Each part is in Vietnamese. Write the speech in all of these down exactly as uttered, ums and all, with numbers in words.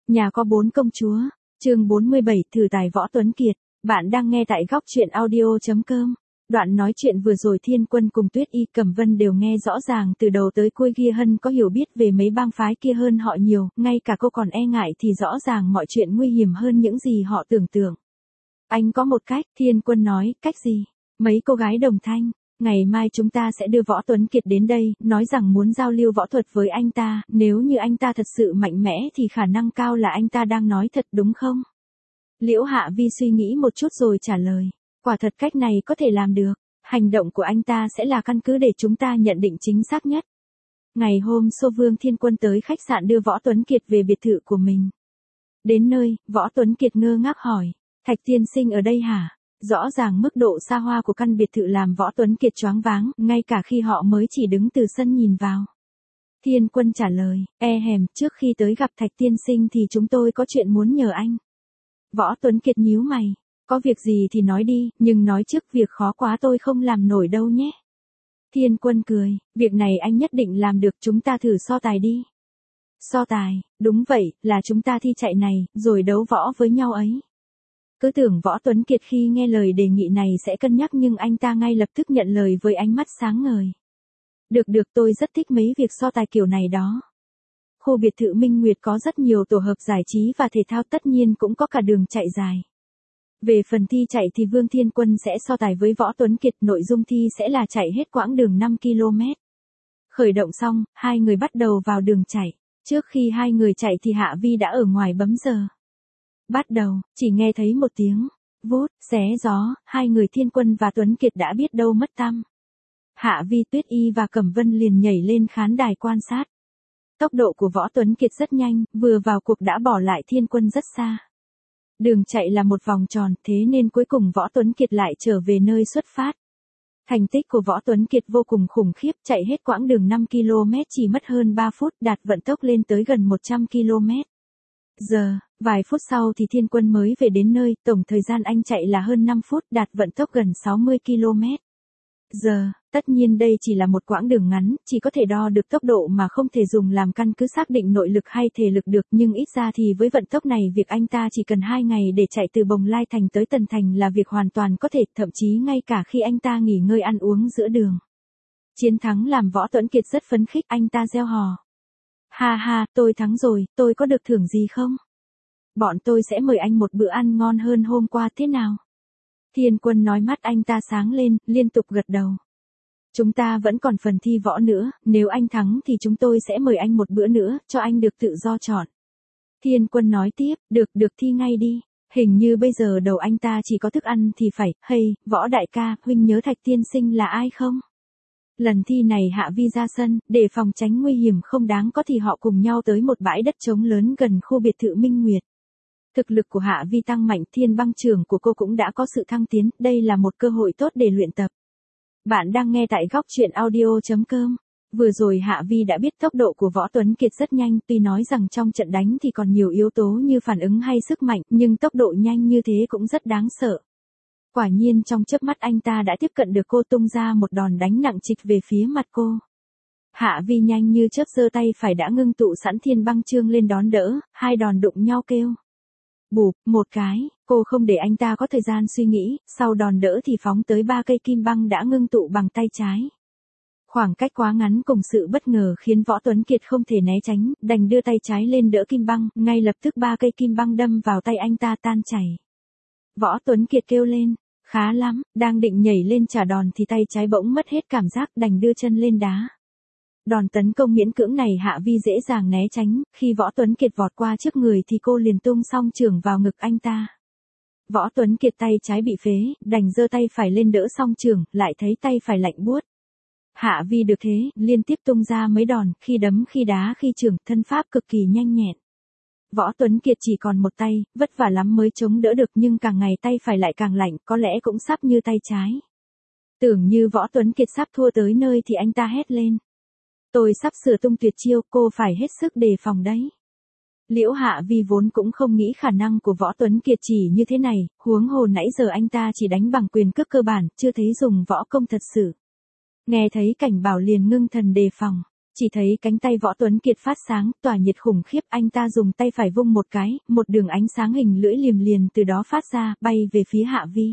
Nhà có bốn công chúa, chương bốn mươi bảy thử tài Võ Tuấn Kiệt, bạn đang nghe tại góc truyện audio.com. Đoạn nói chuyện vừa rồi Thiên Quân cùng Tuyết Y Cẩm Vân đều nghe rõ ràng từ đầu tới cuối Kia Hân có hiểu biết về mấy bang phái kia hơn họ nhiều, ngay cả cô còn e ngại thì rõ ràng mọi chuyện nguy hiểm hơn những gì họ tưởng tượng. Anh có một cách, Thiên Quân nói, cách gì? Mấy cô gái đồng thanh. Ngày mai chúng ta sẽ đưa Võ Tuấn Kiệt đến đây, nói rằng muốn giao lưu võ thuật với anh ta, nếu như anh ta thật sự mạnh mẽ thì khả năng cao là anh ta đang nói thật đúng không? Liễu Hạ Vi suy nghĩ một chút rồi trả lời, quả thật cách này có thể làm được, hành động của anh ta sẽ là căn cứ để chúng ta nhận định chính xác nhất. Ngày hôm Xô Vương Thiên Quân tới khách sạn đưa Võ Tuấn Kiệt về biệt thự của mình. Đến nơi, Võ Tuấn Kiệt ngơ ngác hỏi, Thạch tiên sinh ở đây hả? Rõ ràng mức độ xa hoa của căn biệt thự làm Võ Tuấn Kiệt choáng váng, ngay cả khi họ mới chỉ đứng từ sân nhìn vào. Thiên Quân trả lời, e hèm, trước khi tới gặp Thạch tiên sinh thì chúng tôi có chuyện muốn nhờ anh. Võ Tuấn Kiệt nhíu mày, có việc gì thì nói đi, nhưng nói trước việc khó quá tôi không làm nổi đâu nhé. Thiên Quân cười, việc này anh nhất định làm được, chúng ta thử so tài đi. So tài, đúng vậy, là chúng ta thi chạy này, rồi đấu võ với nhau ấy. Cứ tưởng Võ Tuấn Kiệt khi nghe lời đề nghị này sẽ cân nhắc nhưng anh ta ngay lập tức nhận lời với ánh mắt sáng ngời. Được được, tôi rất thích mấy việc so tài kiểu này đó. Khu biệt thự Minh Nguyệt có rất nhiều tổ hợp giải trí và thể thao, tất nhiên cũng có cả đường chạy dài. Về phần thi chạy thì Vương Thiên Quân sẽ so tài với Võ Tuấn Kiệt, nội dung thi sẽ là chạy hết quãng đường năm ki lô mét. Khởi động xong, hai người bắt đầu vào đường chạy. Trước khi hai người chạy thì Hạ Vi đã ở ngoài bấm giờ. Bắt đầu, chỉ nghe thấy một tiếng, vút, xé gió, hai người Thiên Quân và Tuấn Kiệt đã biết đâu mất tăm. Hạ Vi, Tuyết Y và Cẩm Vân liền nhảy lên khán đài quan sát. Tốc độ của Võ Tuấn Kiệt rất nhanh, vừa vào cuộc đã bỏ lại Thiên Quân rất xa. Đường chạy là một vòng tròn, thế nên cuối cùng Võ Tuấn Kiệt lại trở về nơi xuất phát. Thành tích của Võ Tuấn Kiệt vô cùng khủng khiếp, chạy hết quãng đường năm ki lô mét chỉ mất hơn ba phút, đạt vận tốc lên tới gần một trăm ki lô mét. Giờ, vài phút sau thì Thiên Quân mới về đến nơi, tổng thời gian anh chạy là hơn năm phút, đạt vận tốc gần sáu mươi ki lô mét. Giờ, tất nhiên đây chỉ là một quãng đường ngắn, chỉ có thể đo được tốc độ mà không thể dùng làm căn cứ xác định nội lực hay thể lực được, nhưng ít ra thì với vận tốc này việc anh ta chỉ cần hai ngày để chạy từ Bồng Lai Thành tới Tần Thành là việc hoàn toàn có thể, thậm chí ngay cả khi anh ta nghỉ ngơi ăn uống giữa đường. Chiến thắng làm Võ Tuấn Kiệt rất phấn khích, anh ta reo hò. Ha ha, tôi thắng rồi, tôi có được thưởng gì không? Bọn tôi sẽ mời anh một bữa ăn ngon hơn hôm qua thế nào? Thiên Quân nói, mắt anh ta sáng lên, liên tục gật đầu. Chúng ta vẫn còn phần thi võ nữa, nếu anh thắng thì chúng tôi sẽ mời anh một bữa nữa, cho anh được tự do chọn. Thiên Quân nói tiếp, được, được thi ngay đi. Hình như bây giờ đầu anh ta chỉ có thức ăn thì phải, hay, Võ đại ca, huynh nhớ Thạch tiên sinh là ai không? Lần thi này Hạ Vi ra sân, để phòng tránh nguy hiểm không đáng có thì họ cùng nhau tới một bãi đất trống lớn gần khu biệt thự Minh Nguyệt. Thực lực của Hạ Vi tăng mạnh, thiên băng trưởng của cô cũng đã có sự thăng tiến, đây là một cơ hội tốt để luyện tập. Bạn đang nghe tại góc truyện audio.com. Vừa rồi Hạ Vi đã biết tốc độ của Võ Tuấn Kiệt rất nhanh, tuy nói rằng trong trận đánh thì còn nhiều yếu tố như phản ứng hay sức mạnh, nhưng tốc độ nhanh như thế cũng rất đáng sợ. Quả nhiên trong chớp mắt anh ta đã tiếp cận được cô, tung ra một đòn đánh nặng trịch về phía mặt cô. Hạ Vi nhanh như chớp giơ tay phải đã ngưng tụ sẵn thiên băng chương lên đón đỡ, hai đòn đụng nhau kêu. Bụp, một cái, cô không để anh ta có thời gian suy nghĩ, sau đòn đỡ thì phóng tới ba cây kim băng đã ngưng tụ bằng tay trái. Khoảng cách quá ngắn cùng sự bất ngờ khiến Võ Tuấn Kiệt không thể né tránh, đành đưa tay trái lên đỡ kim băng, ngay lập tức ba cây kim băng đâm vào tay anh ta tan chảy. Võ Tuấn Kiệt kêu lên, khá lắm, đang định nhảy lên trả đòn thì tay trái bỗng mất hết cảm giác, đành đưa chân lên đá. Đòn tấn công miễn cưỡng này Hạ Vi dễ dàng né tránh, khi Võ Tuấn Kiệt vọt qua trước người thì cô liền tung song chưởng vào ngực anh ta. Võ Tuấn Kiệt tay trái bị phế, đành giơ tay phải lên đỡ song chưởng, lại thấy tay phải lạnh buốt. Hạ Vi được thế, liên tiếp tung ra mấy đòn, khi đấm khi đá khi chưởng, thân pháp cực kỳ nhanh nhẹn. Võ Tuấn Kiệt chỉ còn một tay, vất vả lắm mới chống đỡ được, nhưng càng ngày tay phải lại càng lạnh, có lẽ cũng sắp như tay trái. Tưởng như Võ Tuấn Kiệt sắp thua tới nơi thì anh ta hét lên. Tôi sắp sửa tung tuyệt chiêu, cô phải hết sức đề phòng đấy. Liễu Hạ Vi vốn cũng không nghĩ khả năng của Võ Tuấn Kiệt chỉ như thế này, huống hồ nãy giờ anh ta chỉ đánh bằng quyền cước cơ bản, chưa thấy dùng võ công thật sự. Nghe thấy cảnh bảo liền ngưng thần đề phòng. Chỉ thấy cánh tay Võ Tuấn Kiệt phát sáng, tỏa nhiệt khủng khiếp, anh ta dùng tay phải vung một cái, một đường ánh sáng hình lưỡi liềm liền từ đó phát ra, bay về phía Hạ Vi.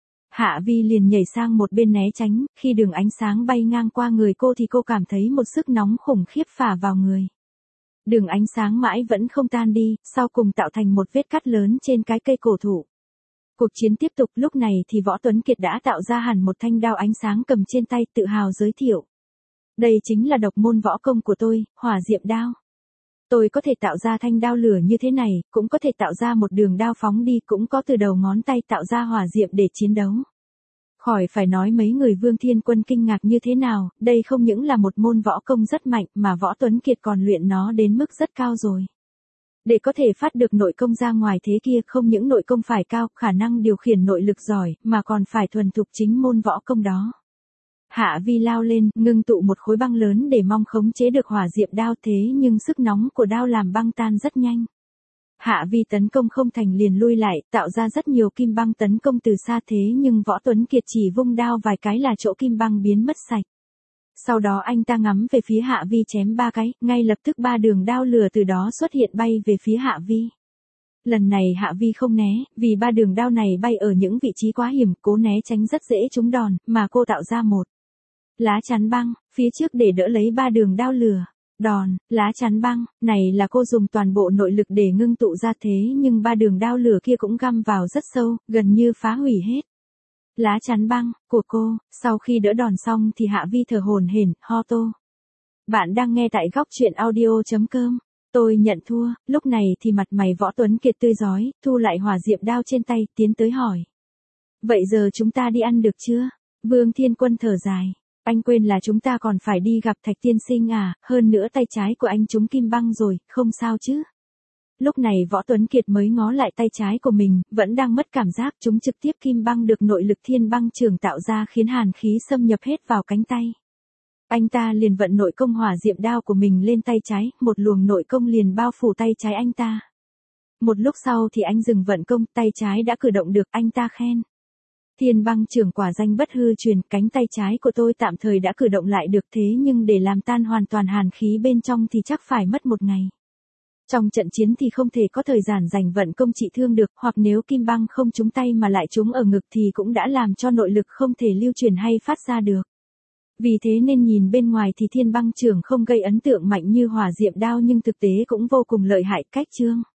Hạ Vi liền nhảy sang một bên né tránh, khi đường ánh sáng bay ngang qua người cô thì cô cảm thấy một sức nóng khủng khiếp phả vào người. Đường ánh sáng mãi vẫn không tan đi, sau cùng tạo thành một vết cắt lớn trên cái cây cổ thụ. Cuộc chiến tiếp tục, lúc này thì Võ Tuấn Kiệt đã tạo ra hẳn một thanh đao ánh sáng cầm trên tay, tự hào giới thiệu. Đây chính là độc môn võ công của tôi, hỏa diệm đao. Tôi có thể tạo ra thanh đao lửa như thế này, cũng có thể tạo ra một đường đao phóng đi, cũng có từ đầu ngón tay tạo ra hỏa diệm để chiến đấu. Khỏi phải nói mấy người Vương Thiên Quân kinh ngạc như thế nào, đây không những là một môn võ công rất mạnh mà Võ Tuấn Kiệt còn luyện nó đến mức rất cao rồi. Để có thể phát được nội công ra ngoài thế kia, không những nội công phải cao, khả năng điều khiển nội lực giỏi, mà còn phải thuần thục chính môn võ công đó. Hạ Vi lao lên, ngưng tụ một khối băng lớn để mong khống chế được hỏa diệm đao, thế nhưng sức nóng của đao làm băng tan rất nhanh. Hạ Vi tấn công không thành liền lui lại, tạo ra rất nhiều kim băng tấn công từ xa, thế nhưng Võ Tuấn Kiệt chỉ vung đao vài cái là chỗ kim băng biến mất sạch. Sau đó anh ta ngắm về phía Hạ Vi chém ba cái, ngay lập tức ba đường đao lửa từ đó xuất hiện bay về phía Hạ Vi. Lần này Hạ Vi không né, vì ba đường đao này bay ở những vị trí quá hiểm, cố né tránh rất dễ trúng đòn, mà cô tạo ra một lá chắn băng, phía trước để đỡ lấy ba đường đao lửa. Đòn, lá chắn băng, này là cô dùng toàn bộ nội lực để ngưng tụ ra, thế nhưng ba đường đao lửa kia cũng găm vào rất sâu, gần như phá hủy hết. Lá chắn băng, của cô, sau khi đỡ đòn xong thì Hạ Vi thở hổn hển, ho tô. Bạn đang nghe tại góc truyện audio chấm com. Tôi nhận thua, lúc này thì mặt mày Võ Tuấn Kiệt tươi rói, thu lại hỏa diệm đao trên tay, tiến tới hỏi. Vậy giờ chúng ta đi ăn được chưa? Vương Thiên Quân thở dài. Anh quên là chúng ta còn phải đi gặp Thạch tiên sinh à, hơn nữa tay trái của anh trúng kim băng rồi, không sao chứ? Lúc này Võ Tuấn Kiệt mới ngó lại tay trái của mình, vẫn đang mất cảm giác, trúng trực tiếp kim băng được nội lực thiên băng trường tạo ra khiến hàn khí xâm nhập hết vào cánh tay. Anh ta liền vận nội công hỏa diệm đao của mình lên tay trái, một luồng nội công liền bao phủ tay trái anh ta. Một lúc sau thì anh dừng vận công, tay trái đã cử động được, anh ta khen. Thiên băng trưởng quả danh bất hư truyền, cánh tay trái của tôi tạm thời đã cử động lại được, thế nhưng để làm tan hoàn toàn hàn khí bên trong thì chắc phải mất một ngày. Trong trận chiến thì không thể có thời gian dành vận công trị thương được, hoặc nếu kim băng không trúng tay mà lại trúng ở ngực thì cũng đã làm cho nội lực không thể lưu truyền hay phát ra được. Vì thế nên nhìn bên ngoài thì thiên băng trưởng không gây ấn tượng mạnh như hỏa diệm đao, nhưng thực tế cũng vô cùng lợi hại. Cách chương